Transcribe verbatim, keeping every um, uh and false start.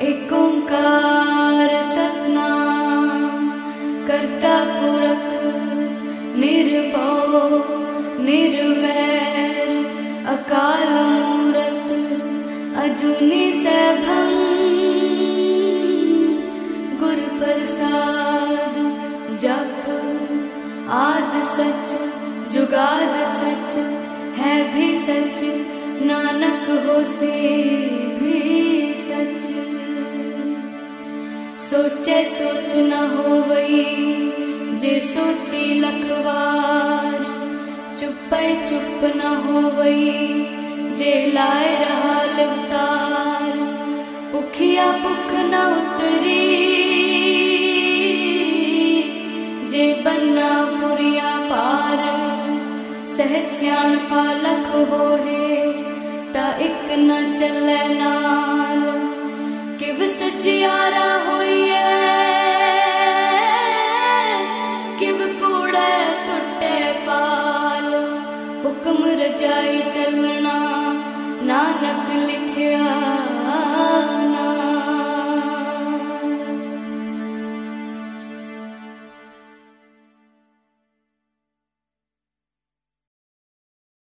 एक ओंकार सतनाम करता पुरख निर्भव निर्वैर अकाल मूरत अजूनी सैभं गुर प्रसाद जप आद सच जुगाद सच है भी सच नानक होसे भी सच। सोचे सोच न होवई जे सोची लखवार चुपै चुप न होवई जे लाए रहा लिवतार भुखिया भुख न उतरी जे बन्ना पुरिया पार सह सियाणपा लख होए ता इक न चलै नाल किव सचियारा होइए किव कूड़े टुटे पाल हुक्म रजाई चलना नानक लिखिया